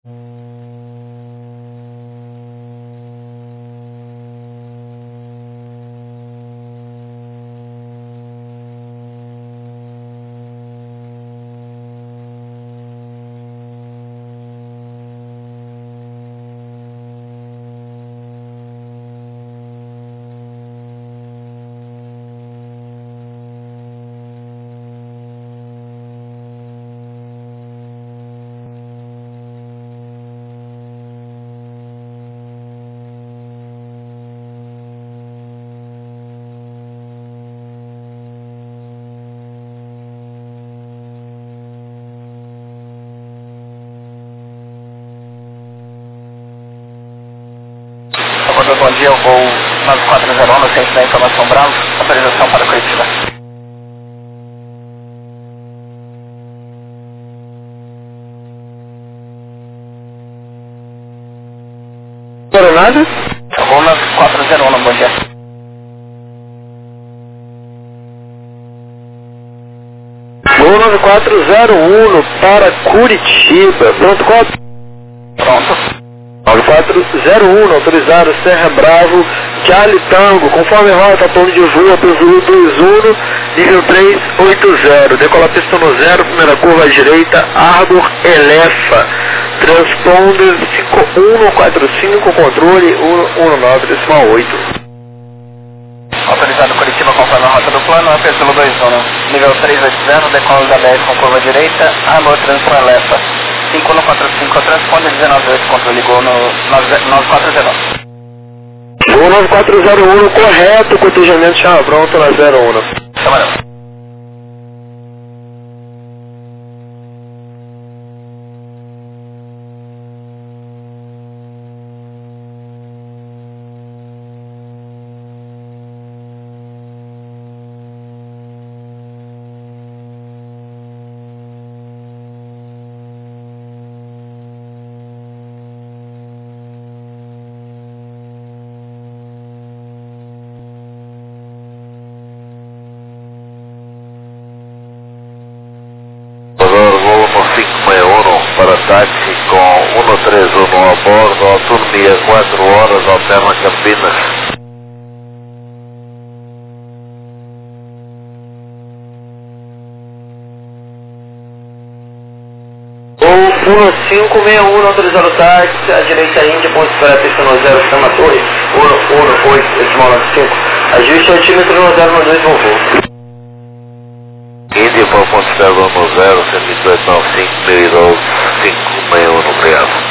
Bom dia, eu vou 9401, no centro da informação Bravo, autorização para Curitiba. Coronado? Eu vou 9401, bom dia. Voo 9401 para Curitiba. Pronto, qual? Pronto. 9401, autorizado Serra Bravo, Charlie Tango, conforme rota, plano de voo, Zulu 21, nível 380, decolar pista no 0, primeira curva à direita, Arbor Elefa, transponder 5145, controle 119,8. Autorizado Curitiba conforme a rota do plano, AP Zulu 21, nível 380, decola da 10 com curva direita, Arbor Transponder Elefa. 5145, transponder 198, controle gol no 9401. Voo 9401, correto, cotejamento chama pronto na 01. Camarão. Para táxi com 131 a bordo, autonomia 4 horas, alterna Campinas. Ou 1561, autorizado táxi, à direita Índia, ponto para pista no 0, chama torre, 118, decimal 95, ajuste altímetro no 092, voo. Índia para o ponto externo no 0, 11895, 1012, 561, obrigado.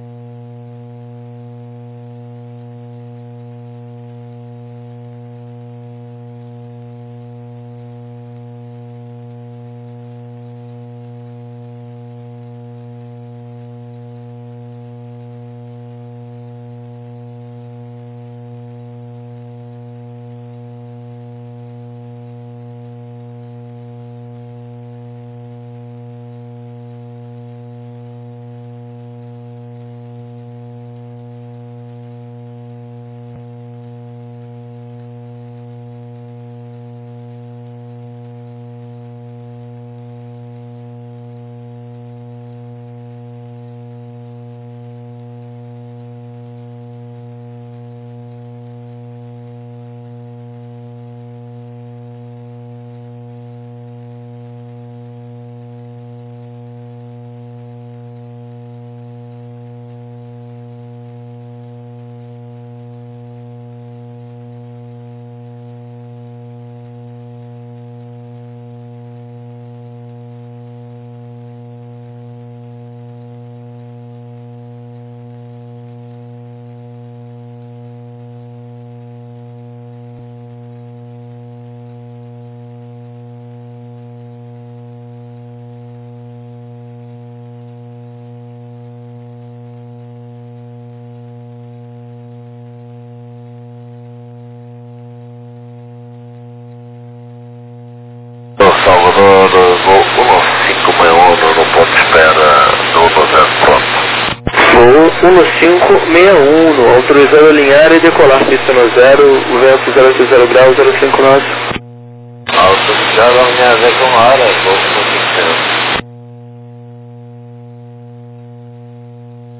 Salvador, voo 1561 no ponto de espera no 90, pronto. Voo 1561, autorizado a alinhar e decolar pista no 0, vento 060 graus, 059. Autorizado a alinhar e decolar, voo 1561.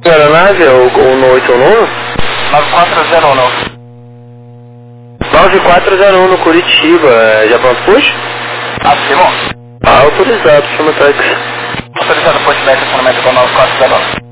Aeronave é o 189? 9401. 9401 no Curitiba, já pronto push? Afirmou. Autorizado, chama táxi. Autorizado pushback, acionamento com 9401.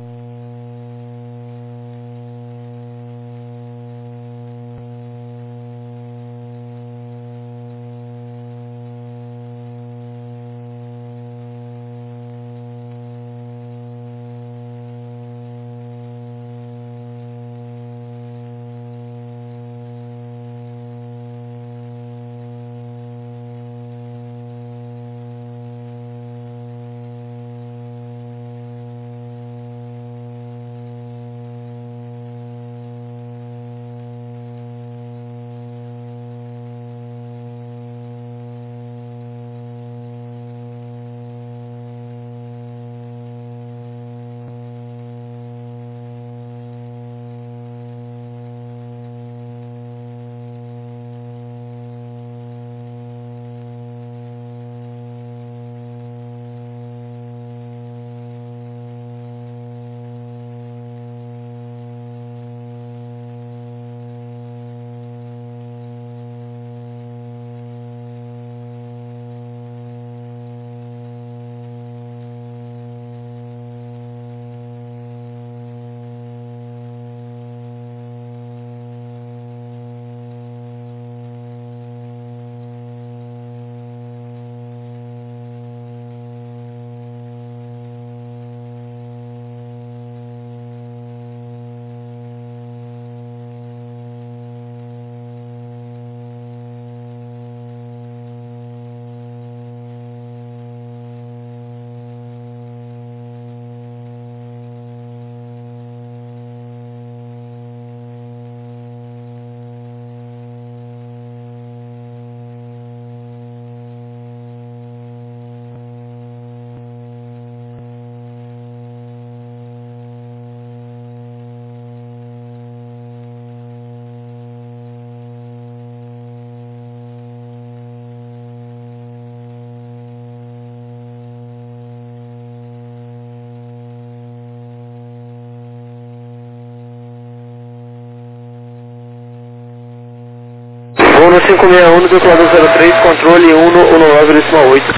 Voo 561, decolador 03, controle 119,8.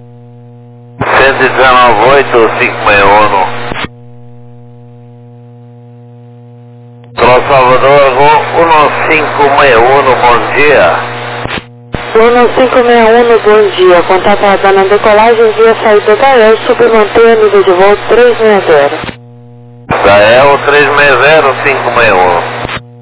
119,8, 561. Pro Salvador, voo 1561, bom dia. 1561, bom dia. Contato na decolagem via saída da El, submanter nível de voo 360. Da El 360, 561.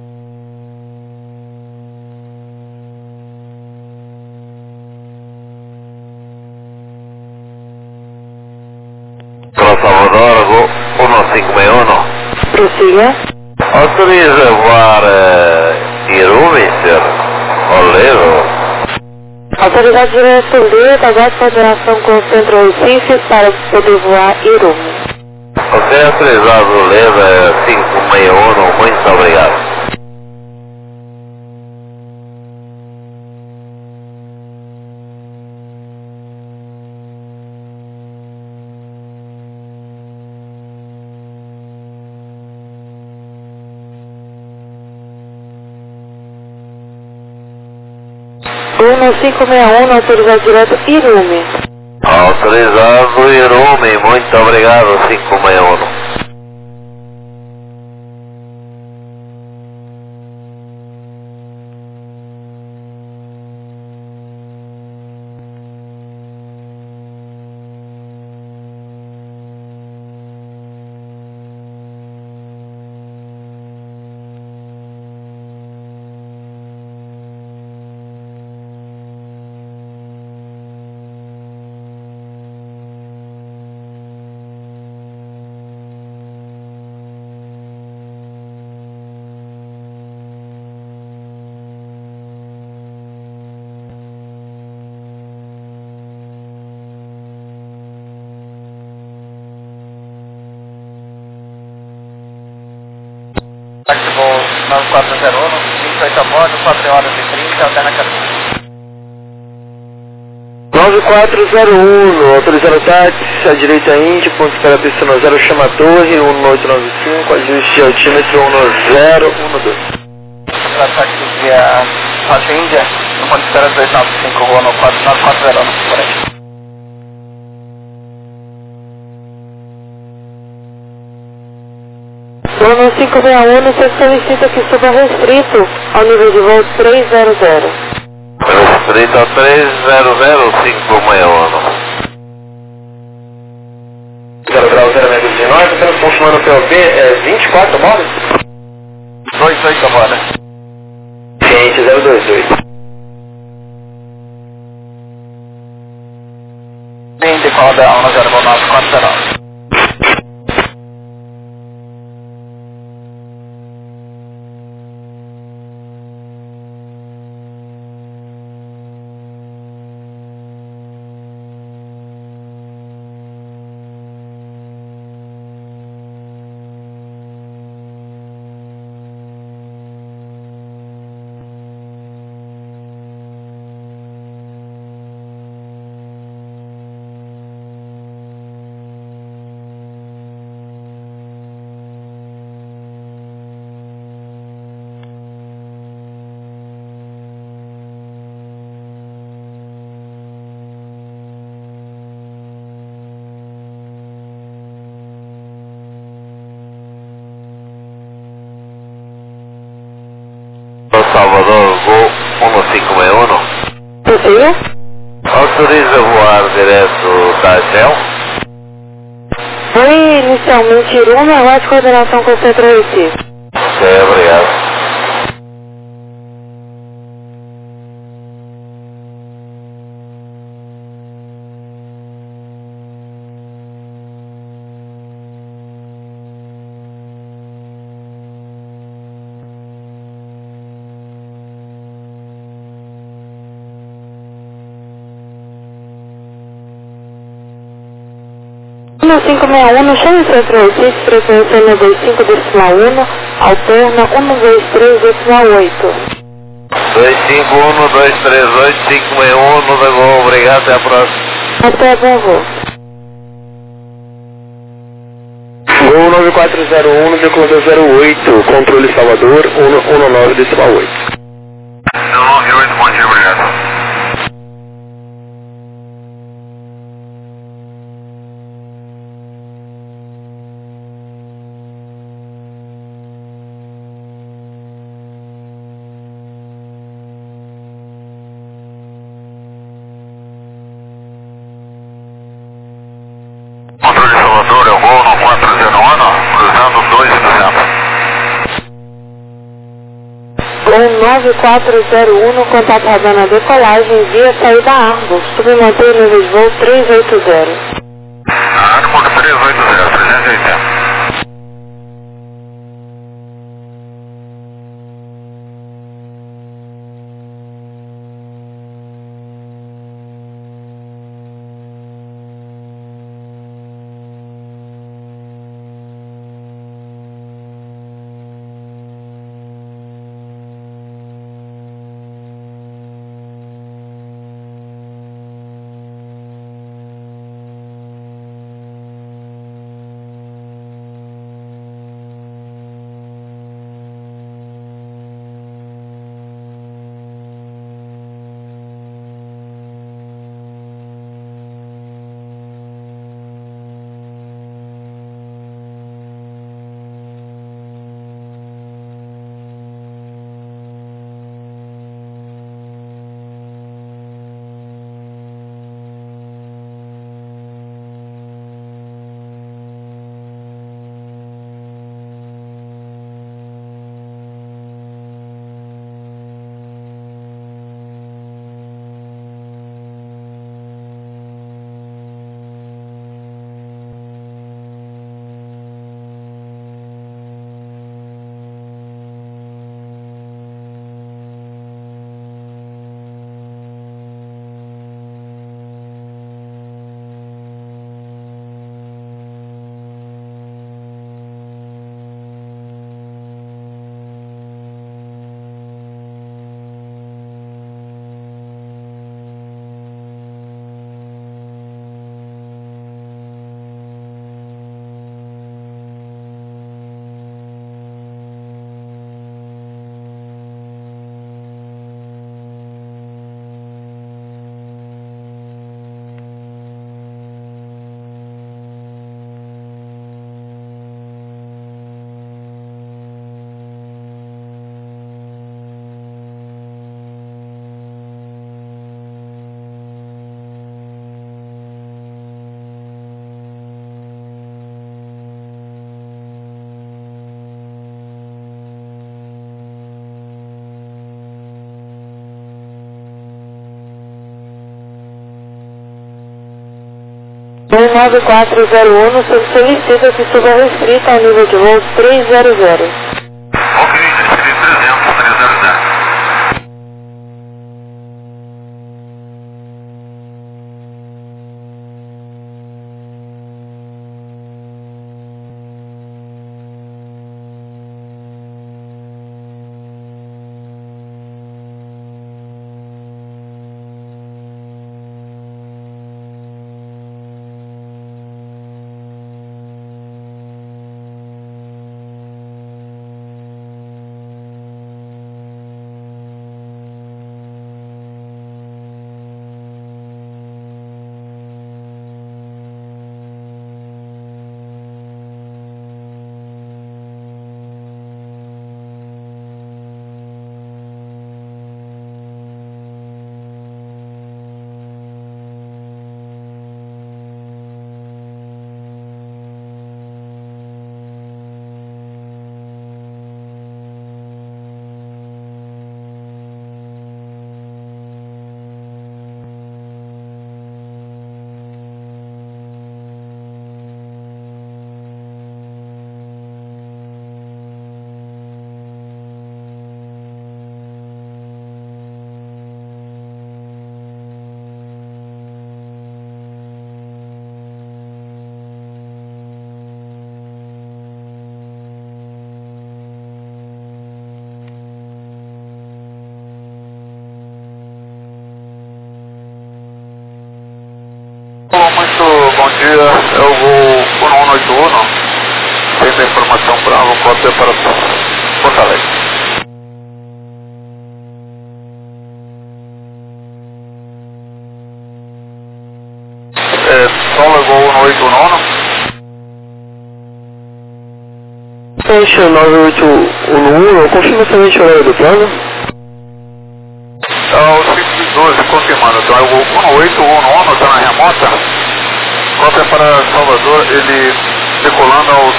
Pro Salvador, voo 1561. Prossiga. Autoriza voar Irumi, senhor Oleiro. Autoridade direto Leda, aguarde coordenação com o Centro Recife para poder voar Irumi. Você é autorizado, Leda 561, muito obrigado. Voo 1561, autoridade direto Irumi. Autorizado Irumi, muito obrigado, 561. Táxi voo 9401, 28 a bordo, 4 horas e 30, até na cabine. 9401, autorizando o táxi, à direita Índia, ponto de espera pista 10, chama a torre, 1895, ajuste de altímetro 1012. Táxi via Rádio Índia, no ponto de espera 295, voo no 4940, correto. 1561, você solicita que suba restrito ao nível de voo 300. Restrito a 300, 0 grau 0 metros de norte, estamos confirmando o POB, 24 modas? 28 modas. Ciente 022. Sim, decola da 100940. Salvador, voo 1561. Possível? Autoriza voar direto da Shell? Foi inicialmente Iruma, agora de coordenação com o Centro Recife. Ok, obrigado. No 561, chame o Centro Recife, frequência 125,1, alterna 123,8. 251-238-561, no voo, obrigado, até a próxima. Até bom voo. Gol 9401, no decolador 08, controle Salvador, 119 decimal 8. 198, bom dia, obrigado. Controle Salvador, é o voo no 401, cruzando 2 Gol 9401, contato radando a decolagem via saída Argos, submanter o nível de voo 380. Arco 380, 380. 9401, solicita que suba restrita a nível de voo 300. Ok, descrevi 300. Muito bom dia, é o voo 1181, tem da informação Bravo, cópia para Porto Alegre. Sola voo 1819. Peixe 9811, confirma somente o horário do plano. O 512 confirmando, então é o voo 1819, está na remota, cópia para Salvador, ele decolando aos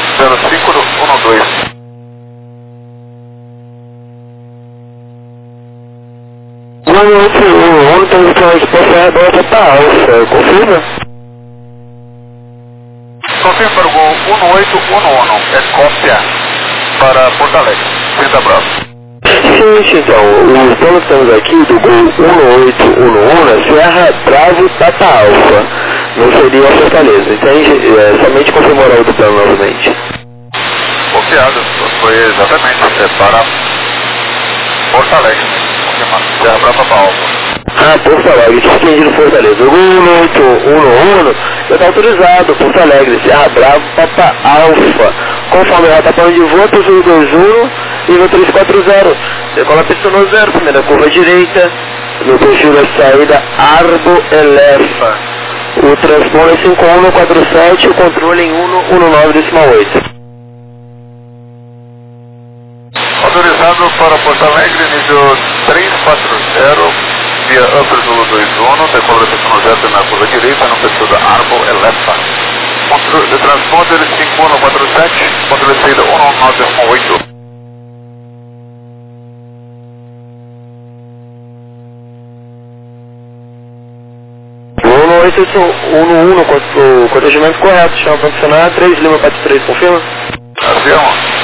0512. O ano tem uma resposta aberta para Alfa, confirma? Confirma para o voo 1811, é cópia para Porto Alegre, 30 Bravo. Sim, então, os planos que temos aqui do Gol 1811 Serra Bravo Tata Alfa, não seria a Fortaleza, entende? Somente confirmar o do plano novamente. Copiado, foi exatamente, para Porto Alegre, confirmado, Serra Brava Tata Alfa. Porto Alegre, que entendido Fortaleza. O Gol 1811 já está autorizado, Porto Alegre, Serra Bravo Tata Alfa, conforme a rota plano de voo, possui 21, nível 340, decola pista no 0, primeira curva direita, no perfil da saída Arbo Elefa. O transponder é 5147, o controle em 119,8. Autorizado para Porto Alegre, nível 340, via Upper Zulu 21, decola pista no 0, primeira curva direita, no perfil da Arbo Elefa. Controle de transponder 5147, controle de saída 119,8. O cortejamento correto, chama para funcionar, 3 Lima 43, confirma? Avião.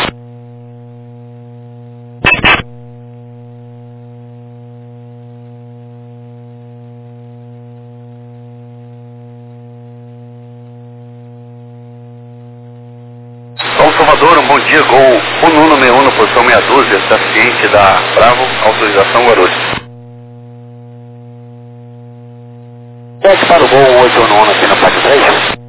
Salvador, um bom dia, Gol 1161, posição 612, está ciente da Bravo, autorização Guarulhos. Desce para o Gol 811 aqui na parte 3.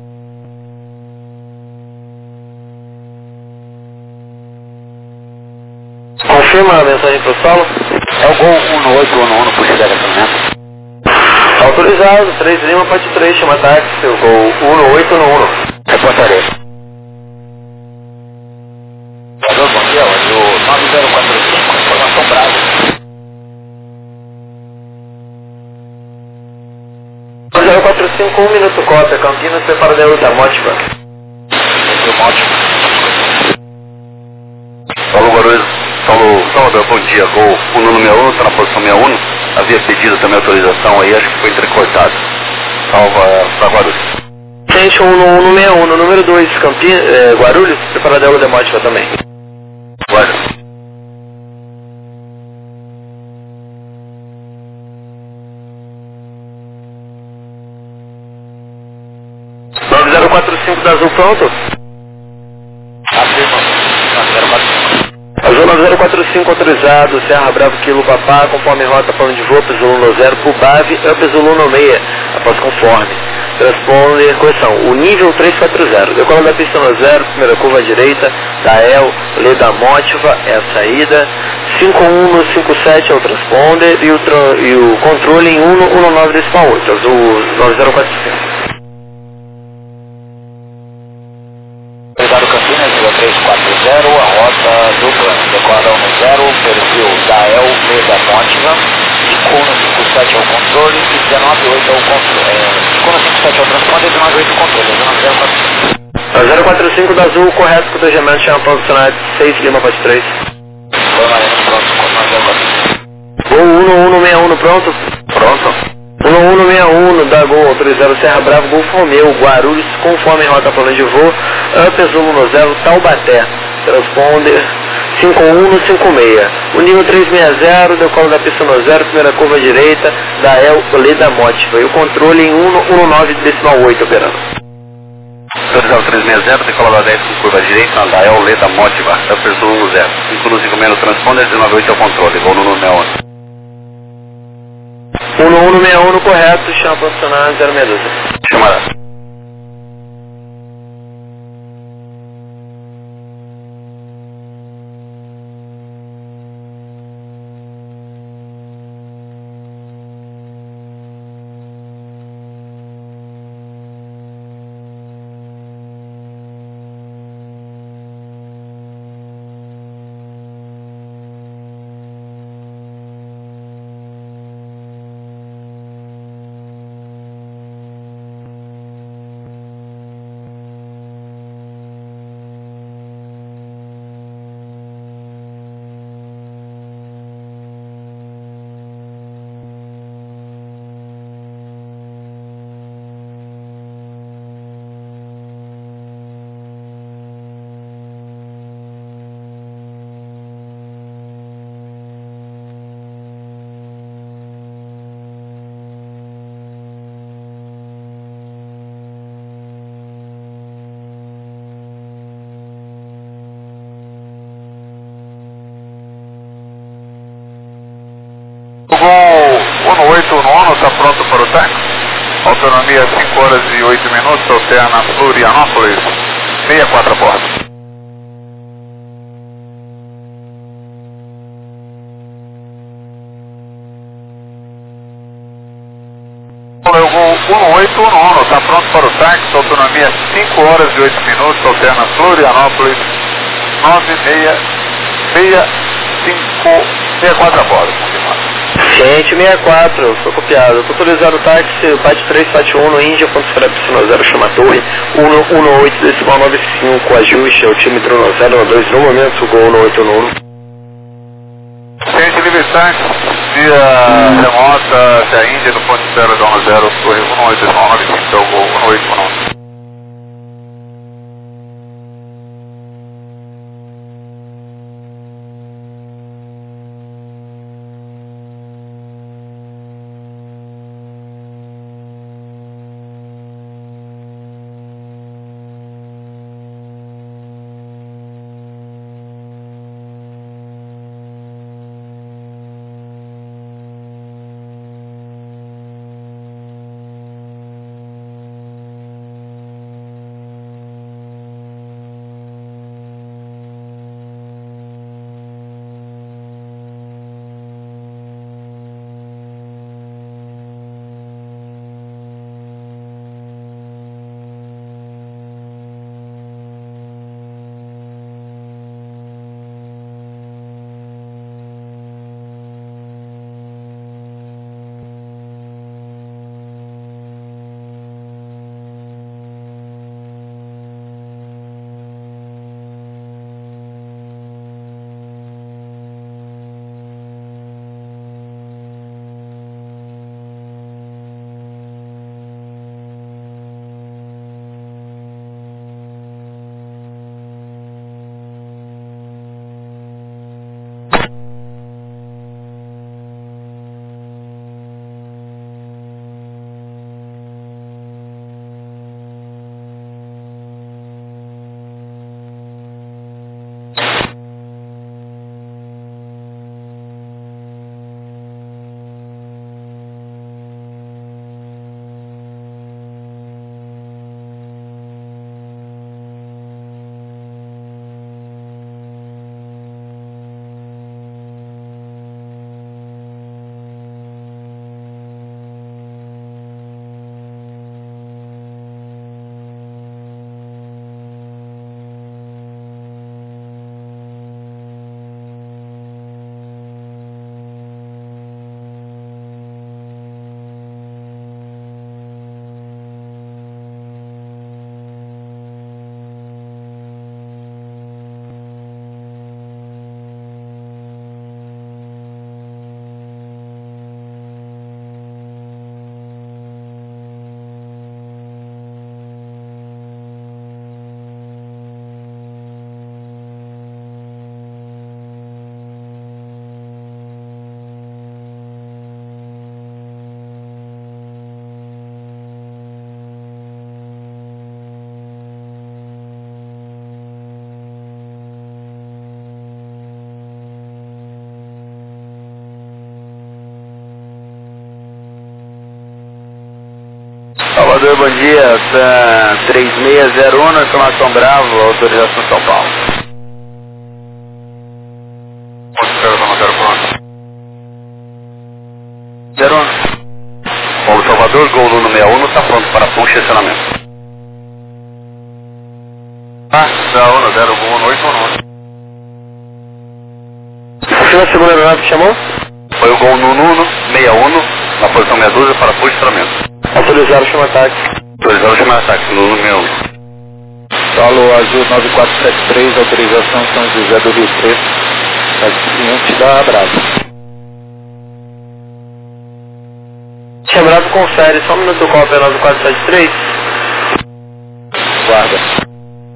Confirma a mensagem para o solo? É o Gol 1811, por chegar acionamento. Autorizado, 3 Lima parte 3, chama táxi, seu Gol 1811. Reportarei. Bom dia, hoje o 9045, informação Bravo. 9045, 1 minuto cópia, Campinas, prepara da luta, Mótica. Falou, Guarulhos. Falou, Salvador, bom dia, Gol 1161, está na posição 61. Havia pedido também autorização aí, acho que foi entrecortado. Salva para Guarulhos. Frente 1161, número 2, Guarulhos, preparado a Demótica também. Guarulhos. Zero 45 da Azul pronto? Afirma. 045. Azul 9045 autorizado, Serra Bravo Kilo Papá, conforme rota plano de voo, Zulu 10 pro BAV, Zulu 96, após conforme. Transponder, correção, o nível 340, decola da pista no 0, primeira curva à direita, da El, Leda Mótiva, é a saída, 5157 é o transponder e o controle em 119.8, Azul 9045. Obrigado, Campinas, 0340, a rota dupla, decola 10, perfil da El, Leda Mótiva, 5157 é o controle e 198 é o controle. 5157 é o transponder e 198 é o controle, 045 da Azul, correto, protegimento, chama posicionado 6 Lima para 3. Foi Mariano, pronto, com 045. Gol 1161 pronto? Pronto. 1161 da Gol, autorizado Serra Bravo, Golfo Romeu, Guarulhos, conforme rota plano de voo, Zulu 10, Taubaté, transponder 5156. O nível 360, decola da pista no 0, primeira curva à direita, da El, Leda Mótiva, e o controle em 119.8 operando. Autorizado 360, decola da 10 com curva à direita, da El, Leda Mótiva, Zulu 10. 556 no transponder, 198 é o controle, voo no 61. 1161 correto, chama posicionado 062. Chamada. O voo 1819 está pronto para o táxi. Autonomia 5 horas e 8 minutos, alterna Florianópolis, 64 a bordo. O voo 1819 está pronto para o táxi, autonomia 5 horas e 8 minutos, alterna Florianópolis, 64 a bordo. Gente, 64, foi copiado. Autorizado o táxi, PAT 371 no Índia, ponto fora piscina 0, chama torre, 118.95, ajuste, o time entrou no 012, no momento, gol 1891. Gente, livre táxi, via remota até a Índia, no ponto 0, 0, torre 18995, é o gol 1819. Salvador, bom dia. 3601, exclamação Bravo, autorização São Paulo. Zero 1. Paulo Salvador, Gol Nuno 61, está pronto para push e estacionamento. Da ONU, 01819. Confirma a segunda aeronave que chamou? Foi o Gol Nuno 61, na posição meia dúzia para push e estacionamento. Autorizaram o chama ataque. Autorizado chamar ataque, Nuno 61. Solo Azul 9473, autorização São José do Rio Preto, cliente da Bravo. Bravo confere, só um minuto com a 9473. Guarda.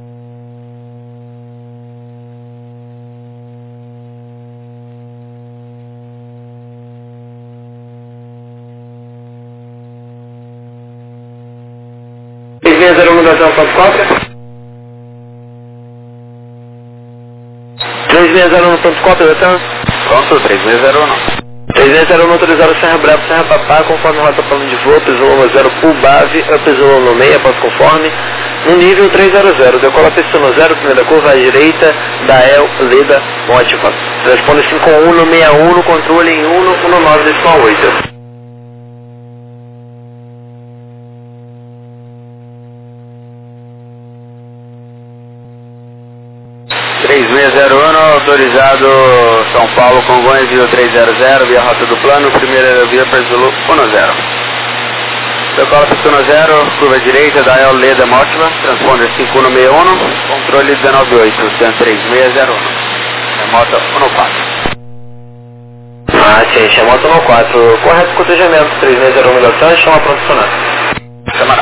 Ponto 4. 3601.4, então? Pronto, 3601. 3601 autorizado Serra Bravo, Serra Papá, conforme rota plano de voo, Peso 0 Pool Base, Peso 6, ponto conforme, no nível 300, decola Peso 0, primeira curva à direita, Dael, Leda, Mótiva. Responde 5161, controle em 119,8. 3601, autorizado São Paulo, Congonhas, via 300, via rota do plano, primeira via Peso 10. Decola Peso 0, curva direita, Dael, Leda, Mótiva, transponder 5161, controle 198, 3601, remota 14. Ah, sim, chamou no 4. Correto cotejamento, 3601 milhação, chama pronto funcionar. Chamará.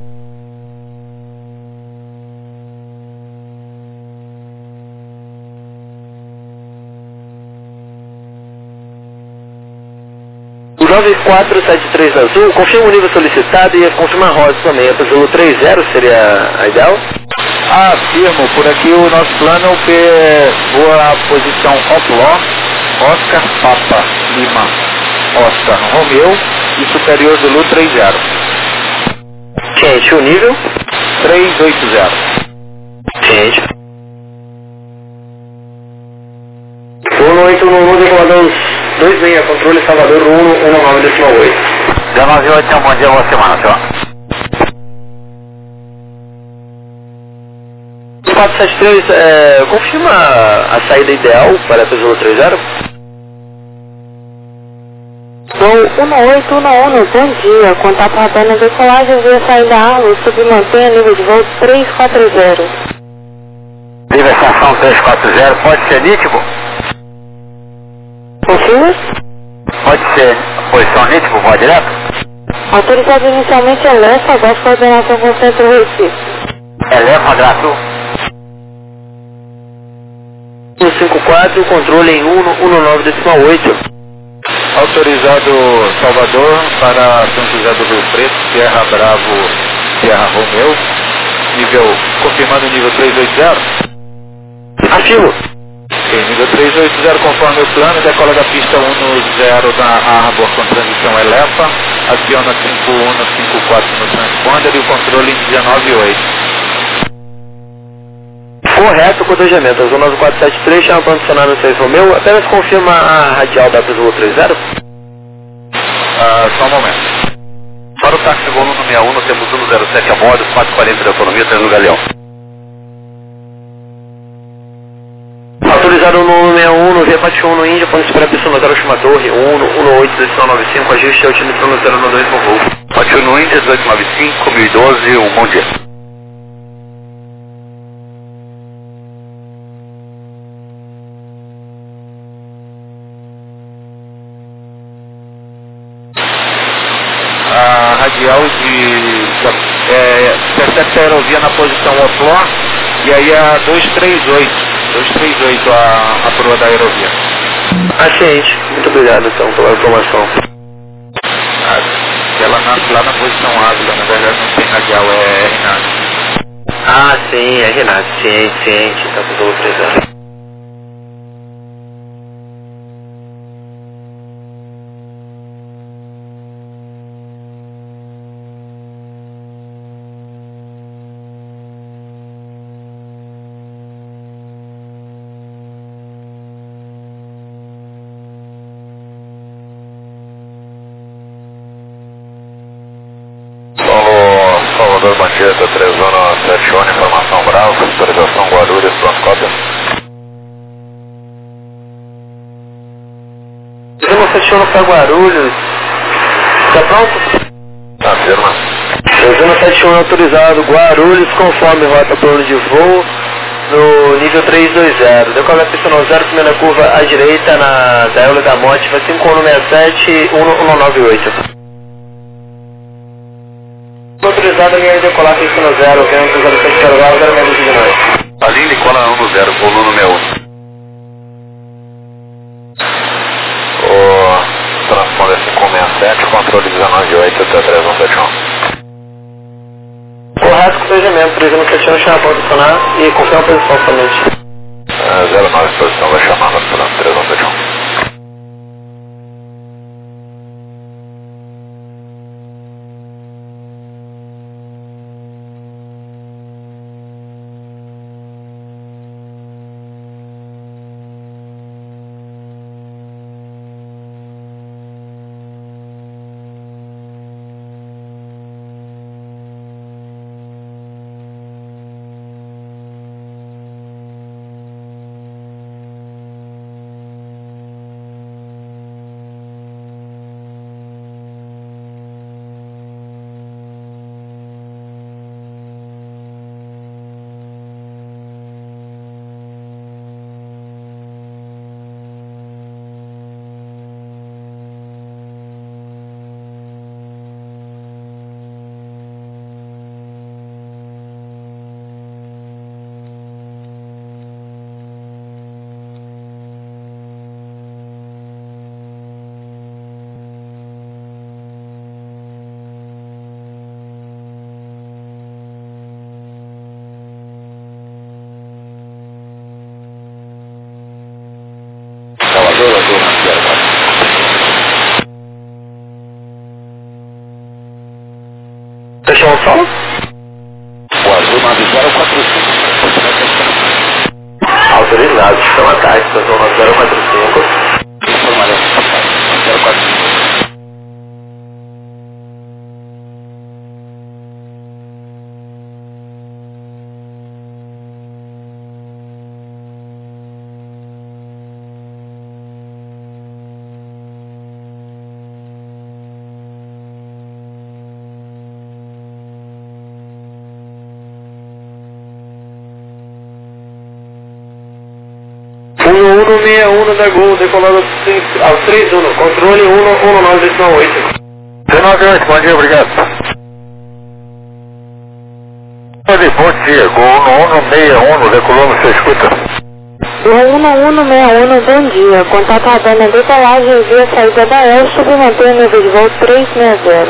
O 9473 azul, confirma o nível solicitado e confirma a rota também. A Peso 30 seria a ideal? Afirmo, por aqui o nosso plano voa a posição Opló, Oscar Papa Lima, Oscar Romeu e superior do Lu 30. Quente, o nível? 380. Quente. 181 decolador 26, controle Salvador 119,8. 198, bom dia, boa semana, senhor. 473, confirma a saída ideal para a Peso 30? Gol 1811, bom dia. Contato radar na decolagem via saída ALO, submantenha nível de voo 340. Livre estação 340, pode ser nítido? Confirma? Pode ser posição nítido, voa direto? Autorizado inicialmente Elefa, após coordenação com o Centro Recife. Elefa, grato. 154, controle em 119,8. Autorizado Salvador para São José do Rio Preto, Sierra Bravo, Sierra Romeu, confirmando o nível 380. Afirmo. Ok, nível 380 conforme o plano, decola da pista 10 da Arbor com transição Elefa, aciona 5154 no transponder e o controle em 198. Correto, cotejamento. A zona 473 chama para adicionar no 6 Romeu. Apenas confirma a radial da Peso 30. Só um momento. Para o táxi volume 61, nós temos 107 a bordo, 440 de autonomia, 3 no Galeão. Autorizado no 61, no V41 no Índia, ponto para a pessoa notar o chama torre 118-95, ajuste ao time no 092 no voo. Pode no Índia 1895, 1012, um bom dia. Radial percebe a aerovia na posição Opló e aí a 238 a proa da aerovia. Ciente. Muito obrigado então pela informação. Ela nasce lá na posição Ávila, na verdade não tem radial, é Renato. Sim, é Renato, ciente, tá com 30. Salvador, bom dia, tá 317, informação Bravo, autorização Guarulhos, pronto, cópia. 371 para Guarulhos, tá pronto? Afirma. 371 autorizado, Guarulhos, conforme rota plano de voo, no nível 320. Decola a pista no 0, primeira curva à direita, da Eula da Morte, vai 5167 1198. Autorizado a linha de decolar pista no 0, vento 06 Carvalho, 0 metros de nós. A linha Nicola 10, volume 61. O transponder 567, controle 198 até 3171. Correto, corrigimento, 371 chama para posicionar e confirma a posição somente. 09, posição vai chamar no 3171. Fechou o som? O azul 9045. Autorizado, chama tarde, estação 9045. Informaremos. 045. Fundo 161 da Gol, decolado ao 31, controle 119,8. 198, bom dia, obrigado. Bom dia, Gol 161, decolou no seu escuta. 1161, bom dia. Contato aguardando a decolagem via saída da El, submanter nível de voo 360.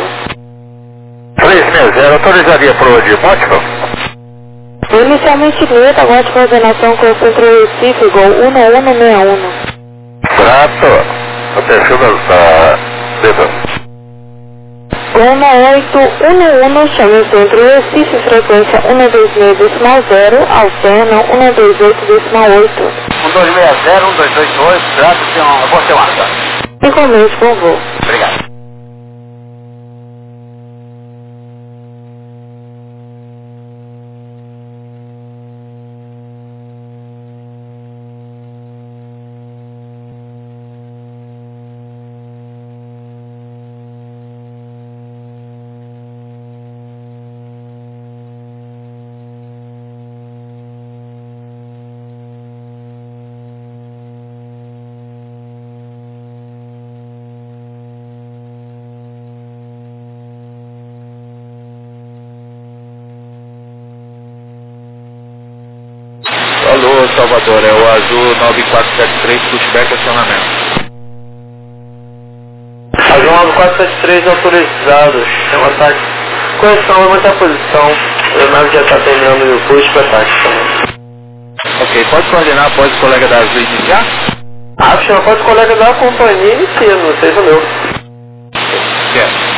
360, autorizaria para o de Mótico? Inicialmente meta, aguarde coordenação com o centro Recife, Gol 1161. Prato, o perfil da Beba. Goma 811, chame o centro Recife, frequência 126.0, alterna 128.8. 1260, 1288, trata-se uma confirmada. E comente com o voo. Obrigado. Alô, Salvador, é o azul 9473, pushback acionamento. Azul 9473 autorizado, chama ataque. Correção, vai manter a posição. O nave já está terminando o push para ataque também. Ok, pode coordenar após o colega da azul iniciar? Chama pode o colega da companhia inicia, não seja o meu. Quer.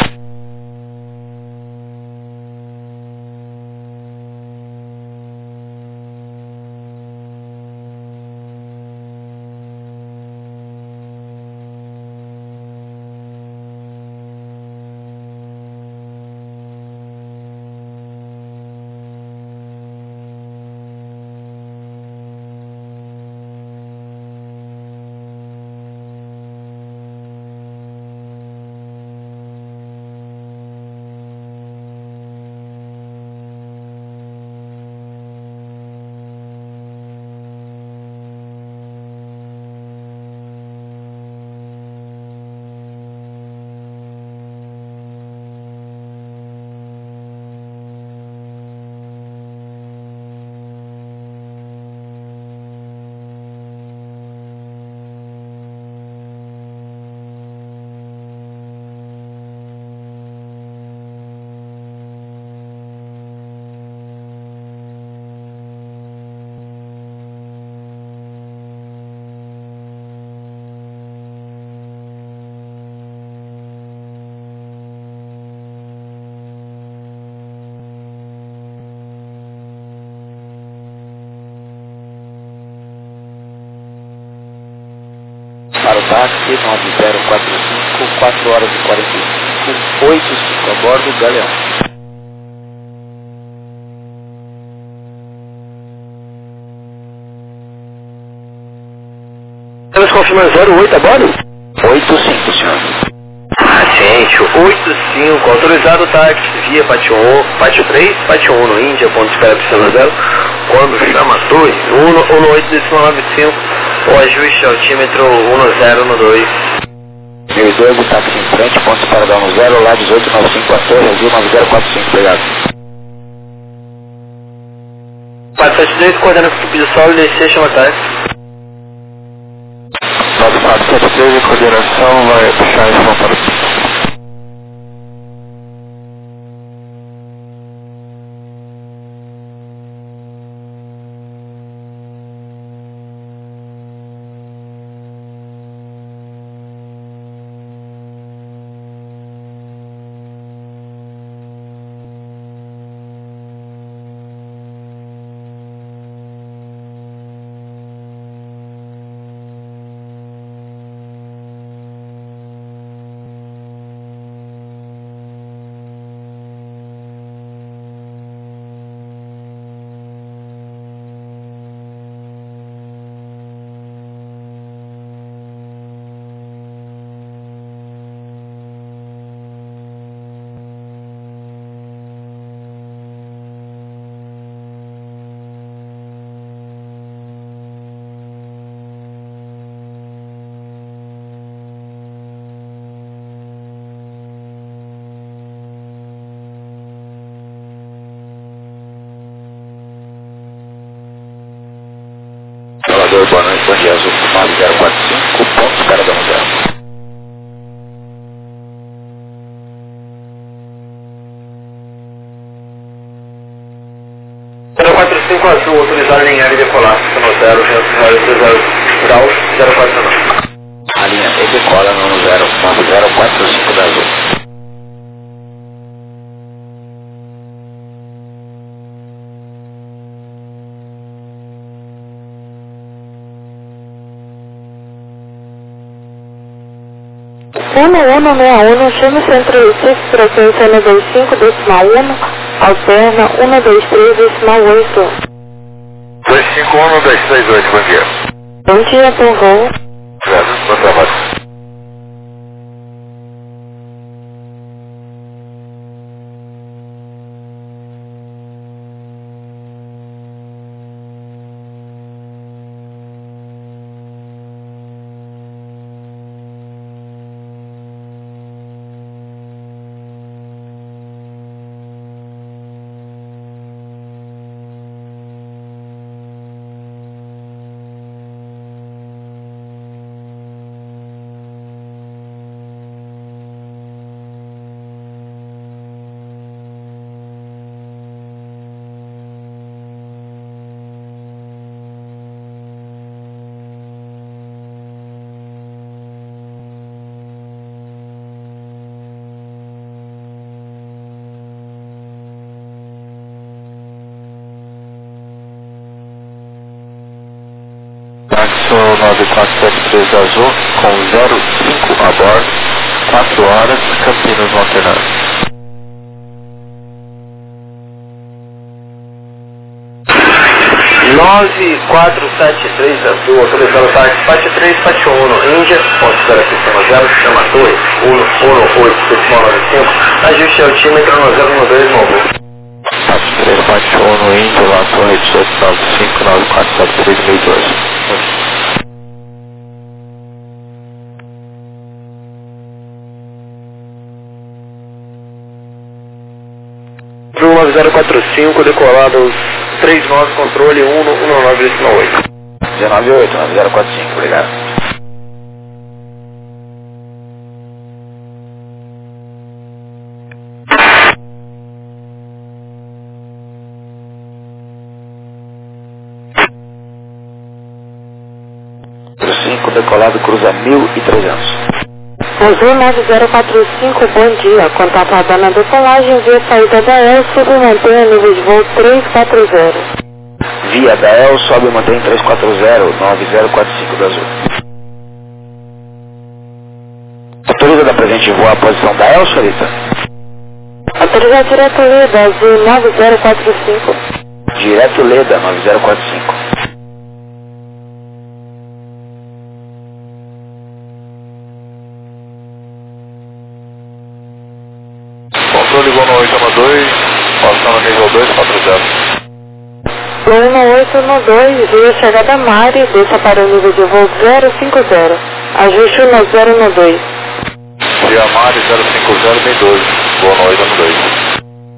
9045, 4 horas e 45, 85 a bordo, Galeão. Estamos confirmando 08 a bordo? 85, senhor. Gente, 85, autorizado o táxi via Pátio 1, Pátio 3, Pátio 1 no Índia, ponto de espera pista 0, quando chama 2, 118,95, o ajuste altímetro 1012. 1002, o táxi em frente, ponto de espera 10, lá 1895, a torre, azul 9045, obrigado. 473, coordenando com tupido solo, descer, chama táxi. 9473, a coordenação vai puxar a informação para o Boa noite, bom dia, azul 9045, ponto de espera 10. 045 azul, autorizado em área de decolar, no 0, 0 graus, 049. A linha E decola no 9045 da azul. Uno 161, chame centro 6, frequência 125,1, alterna 123,8. 251-238, bom dia. Bom dia, por voo. Bom trabalho. Táxi 9473 azul, com 05 a bordo, 4 horas, Campinas no alternado. Nove 473 azul, autorizado o táxi, Pátio 3, Pátio 1 no Índia, ponto de espera pista 0, chama 2, 118,95, ajuste altímetro 1012, novo. Pátio 3, Pátio 1 no Índia, lá torre 1895, 9473, 1012. 9045, decolados 39, controle 119,8. 198, 9045, obrigado. O 5 decolado cruza 1300. Azul 9045, bom dia. Contato a dona decolagem via saída da El, submantenha nível de voo 340. Via da El, sobe e mantém 340, 9045 do azul. gente voar a posição da Elsa, Rita? Autorizar direto Leda, azul 9045. Direto Leda, 9045. Controle Gol 812, passando no nível 240. Gol 1812, via chegada Mari, desça para o nível de voo 050. Ajuste 1012. Via Mari 050, bem 12, Gol 812.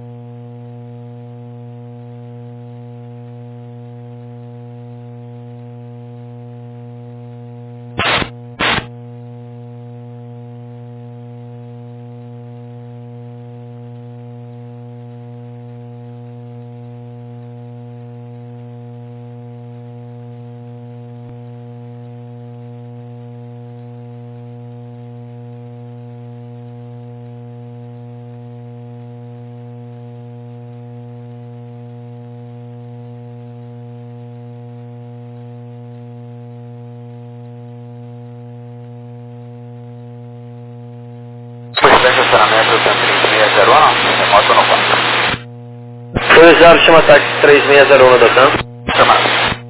Estacionamento 3601, remoto no quarto. Foi usado, chama táxi 3601 da TAM. Chamado.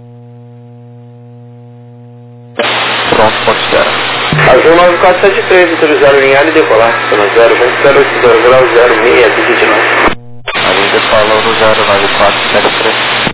Pronto, ponto espera. Azul 9473, autorizaram linhar e decolar. Zona 02080 grau 06, 29. A linha falou no 09473.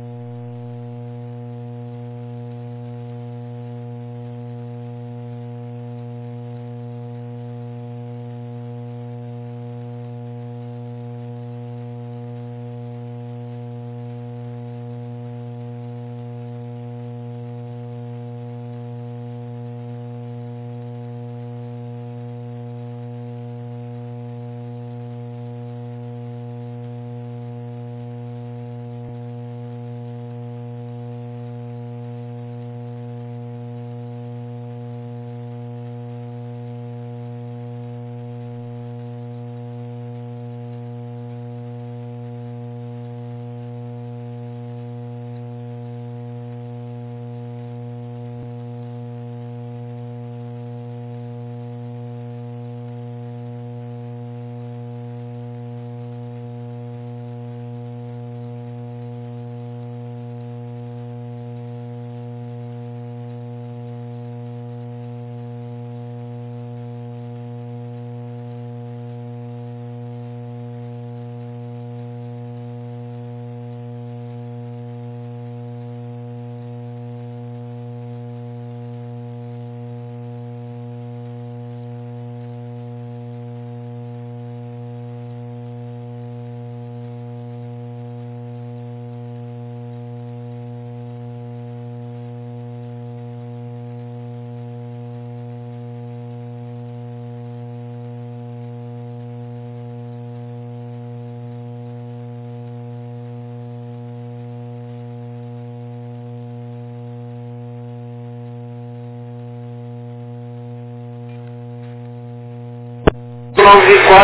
Gol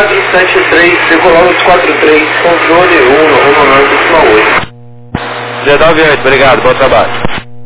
9473, decolar 843, controle 1, rumo 908. 098, obrigado, bom trabalho.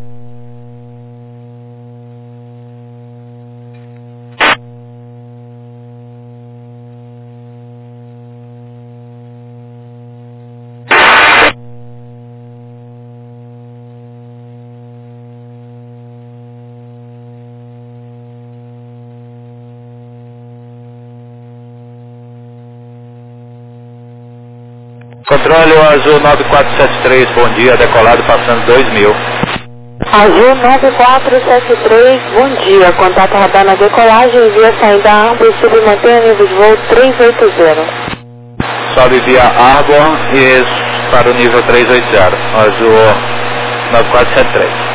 Controle o Azul 9473, bom dia, decolado passando 2000. Azul 9473, bom dia. Contato radar na decolagem, via saída Arbor, submantenha nível de voo 380. Sobe via Arbor e para o nível 380, Azul 9473.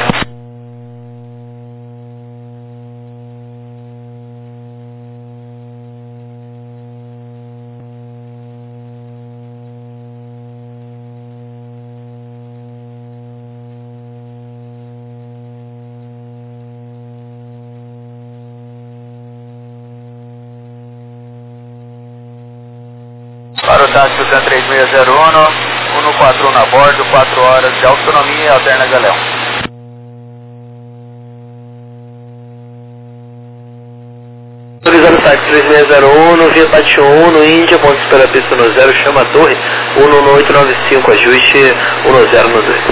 Para o táxi 3601, 141 a bordo, 4 horas de autonomia e alterna galeão. Autorizado Site 3601, via Pátio 1, no Índia, ponto de espera pista no 0, chama a torre, 11895, ajuste 10 no 2.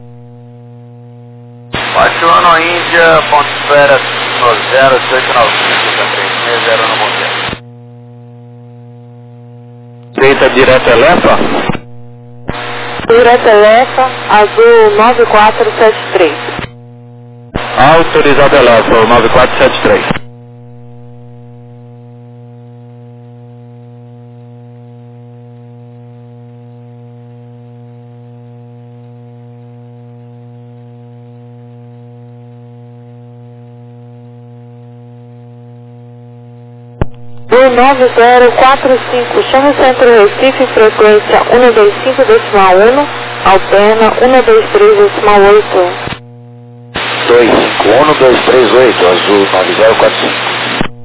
Pátio 1 no Índia, ponto de espera no 0, 1895, 3601 no bom dia. Direita direto Elefa? Direto Elefa, azul 9473. Autorizado Elefa, 9473. O 9045, chama o Centro Recife, frequência 125.1, alterna 123.8. 251238, azul 9045.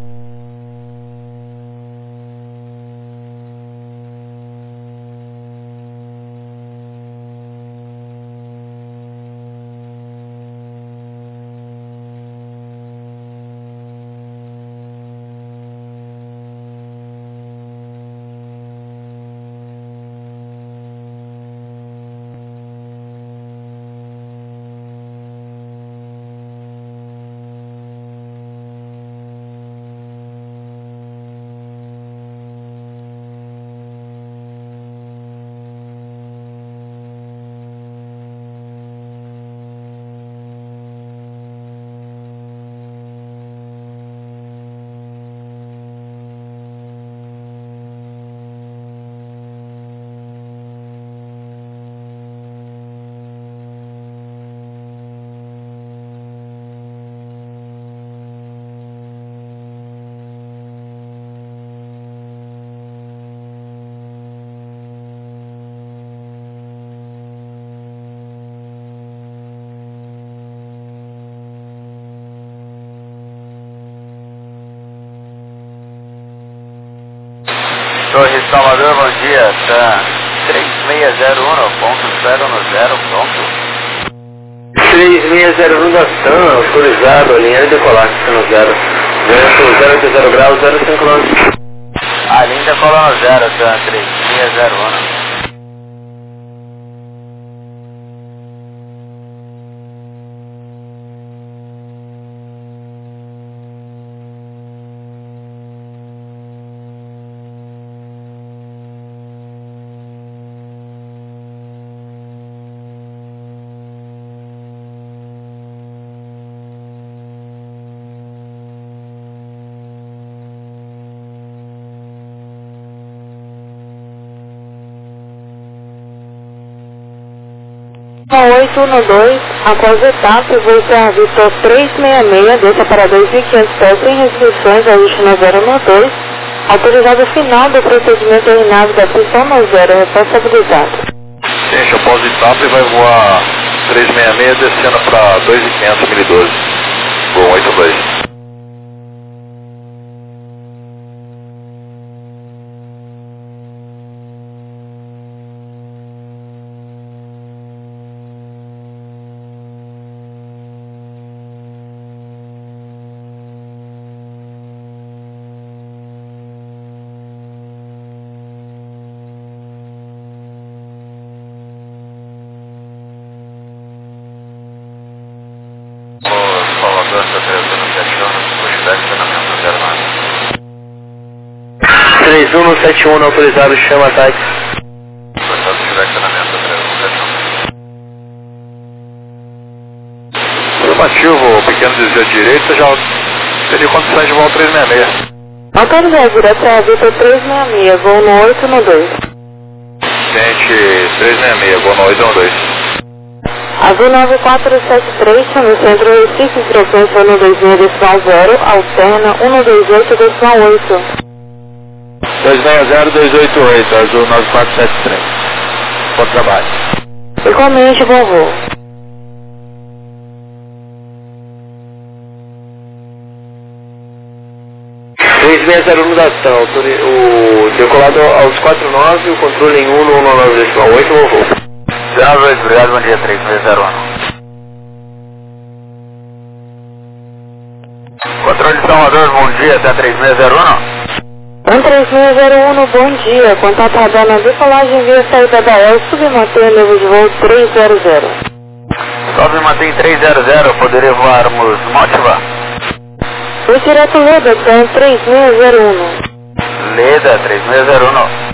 Torre Salvador, bom dia, tá 3601, ponto 0 no 0, pronto. 3601 da TAM, autorizado, alinhar e decolar, no 0. Vento 0 graus, 05 km. A linda coluna 0, tá 3601. A 812, após etapa, voo ser Vitor 366, desça para 2.500 pés sem restrições, ajuste no 012, autorizado final do procedimento urinado da pista no 0, responsabilizado. Gente, após etapa vai voar 366 descendo para 2.500, 1012, voo 82. Salvador, está 3171, autorizado, chama ataque. Informativo, pequeno desvio à direita, já teria condições de voo 366. Autorizado, direção Vitor 366, voo no 8 no 2. Gente, 366, voo no 8 no 2. Azul 9473, chama o Centro Recife, frequência 126.0, alterna 128.8. 260288, azul 9473. Bom trabalho. Igualmente, bom voo. Fundação, o decolado aos 49, o controle em 119.8, bom voo. 02, obrigado, bom dia, 3601. Controle de Salvador, bom dia, até 3601. 13601, bom dia. Contato radar na decolagem via saída da El, submantém nível de voo 300. Sobe mantém 300, poderia voarmos Motiva. Fui direto Leda, então 3601. Leda, 3601.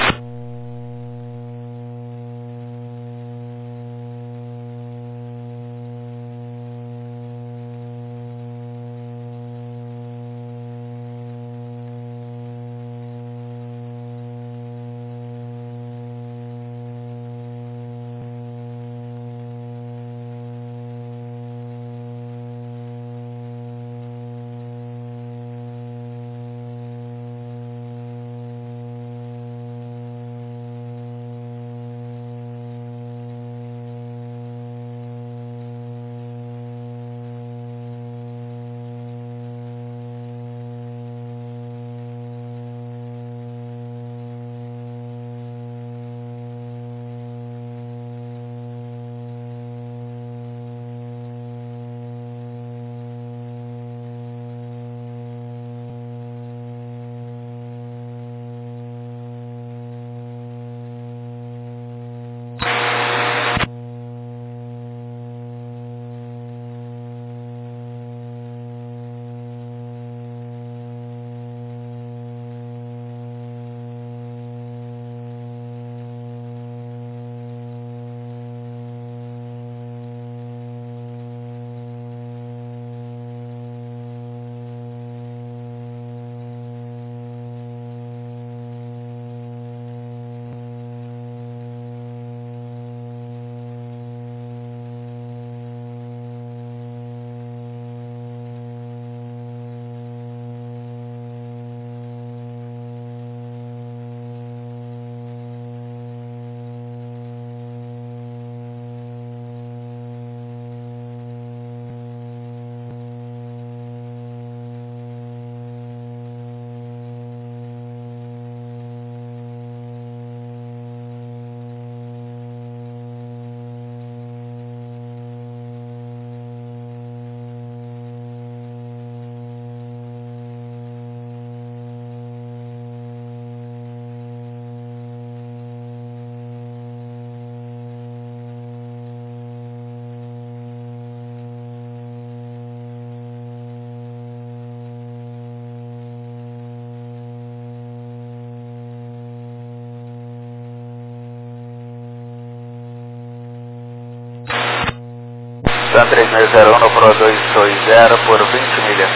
Sun 3601 Pro 220 por 20 milhas.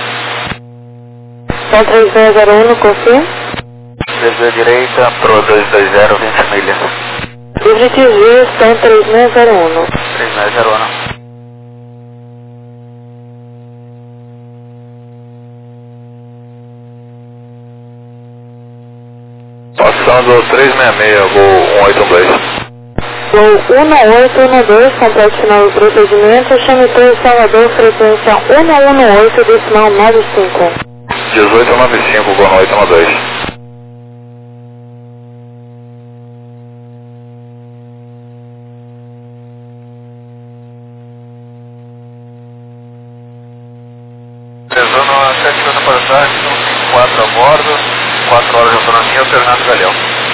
Sun 3601, confirma. Desvio direita, Pro 220, 20 milhas. Objetivo Sun 3601. 3601. Passando 366, voo 182. Voo 1812, completo final do procedimento, chame Torre Salvador, frequência 118, decimal 95. 1895, voo 812. Zona 7 para trás, 4 a bordo, 4 horas de autonomia, Fernando Galhão.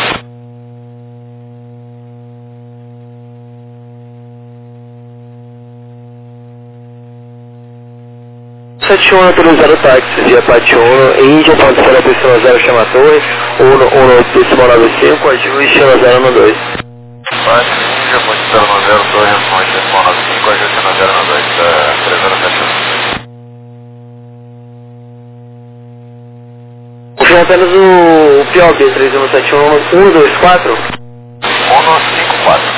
Autorizado táxi via Pátio 1, Índia, pode ser a pessoa 0, chama a torre, 195, ajuste chama 012. Pátio Índia, pode ser 10, torre, responde, 95, ajuste chama 012, 3071. Confirma apenas o POB 3171 124. 154.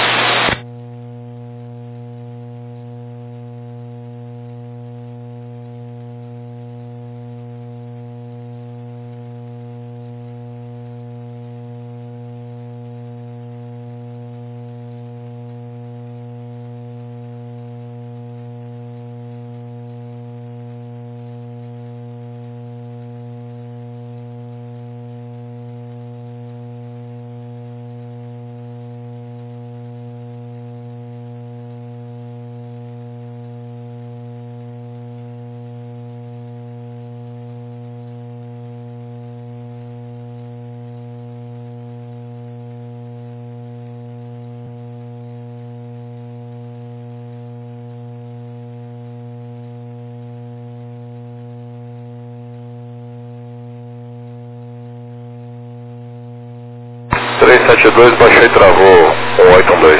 72, baixou e travou 1812.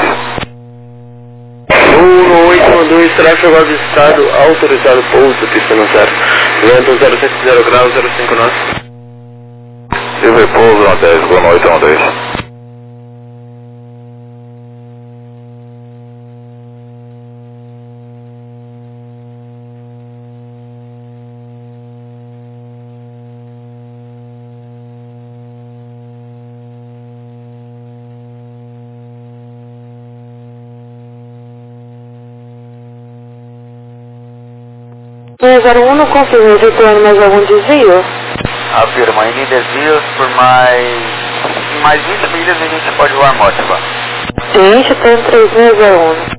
1812, tráfego avistado, autorizado pouso, pista no 0. Vento 070 graus, 05 nós. Silver pouso na 10, Gol 1812. Linha 01, não confirma efetuando mais algum desvio? Afirma, em desvios por mais 20 milhas a gente pode voar Motiva. Gente, tem 3601.